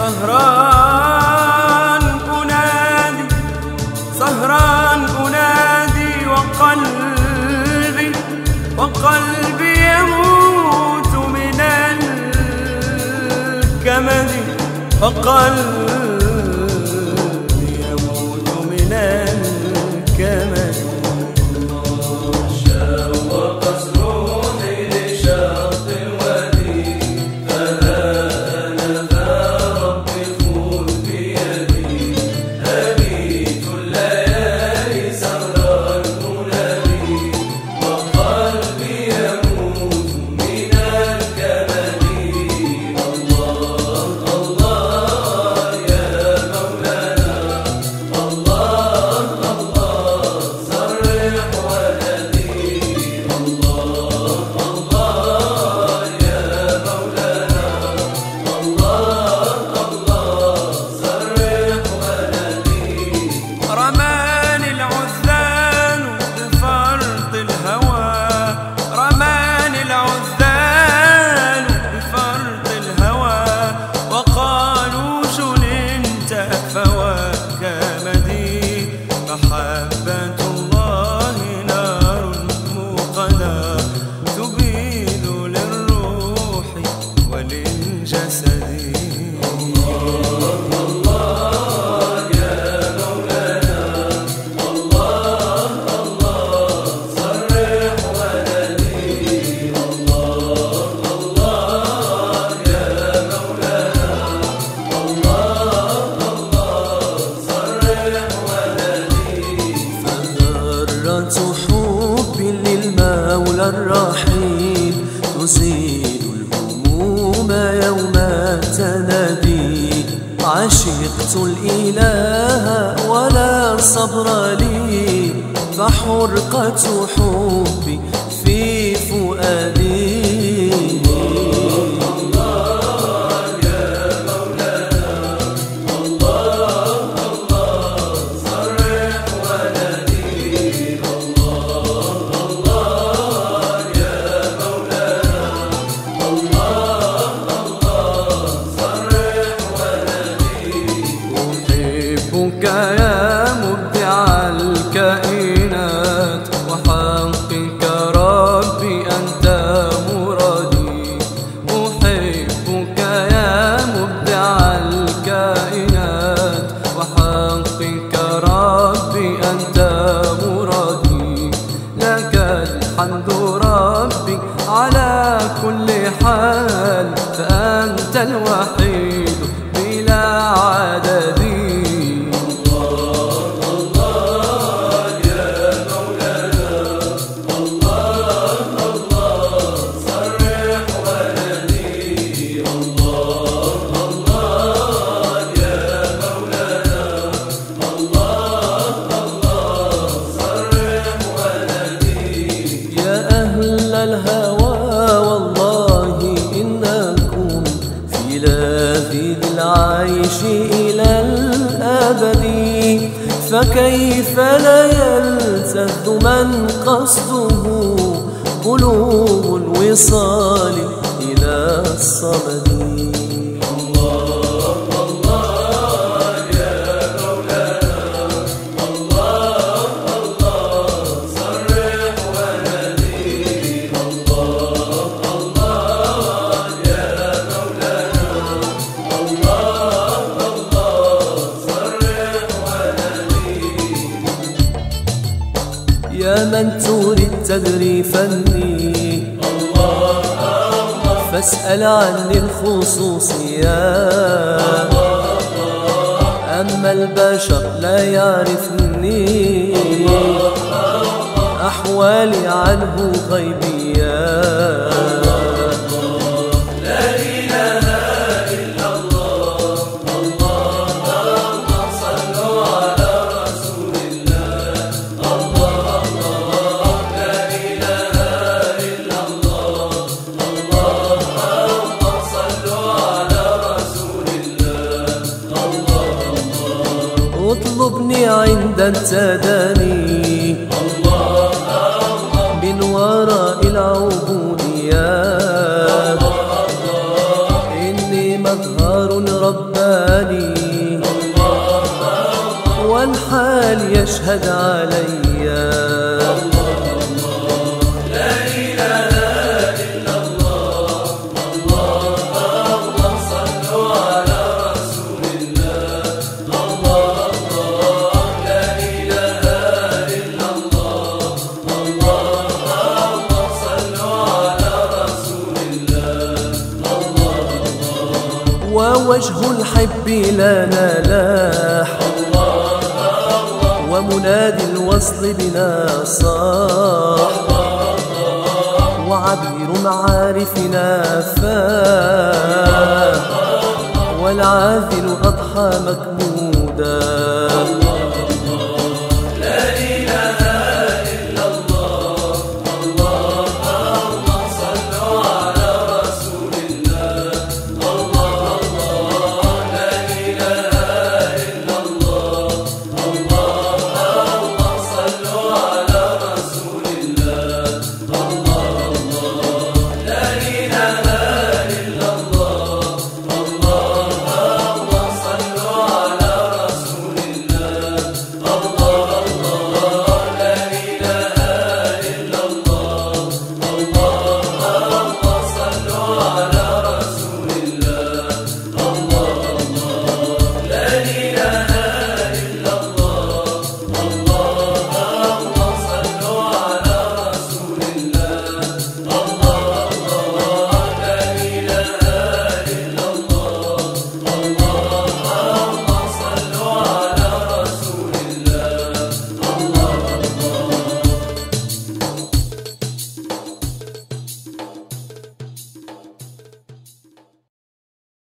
سهران أنادي وقلبي يموت من الكمد، وقلبي يموت من الكمد. شوقت روحي لشط الوادي، فها أنا ذا ربي خذ بيدي. أبيت الليالي سهران أنادي، وقلبي يموت من الكمد. الله الله يا مولانا، الله الله صرح ولدي. الله الله يا مولانا، الله الله صرح ولدي. رماني العذال بفرط الهوى، رماني العذال بفرط الهوى، وقالوا جننت فواك مدي. محبة الله نار موقدة، تبيد للروح وللجسد. حب للمولى الرحيم تزيل الهموم يوم التنادي. عشقت الإله ولا صبر لي، فحرقة حبي في فؤادي. يا مبدع الكائنات، وحقك ربي أنت مرادي. أحبك يا مبدع الكائنات، وحقك ربي أنت مرادي. لك الحمد ربي على كل حال، فأنت الوحيد بلا عدد. الهوى والله إنكم في لذيذ العيش إلى الأبد، فكيف لا يلتذ من قصده بلوغ الوصال إلى الصمد. يا من تريد تدري فني، فاسأل عني الخصوصيات. أما البشر لا يعرفني، أحوالي عنه غيبيات. اطلبني عند التداني، من وراء العبوديات. إني مظهر رباني ووجه الحب لنا لاح، ومنادي الوصل بنا صاح، وعبير معارفنا فاح، والعاذل أضحى مكمودا.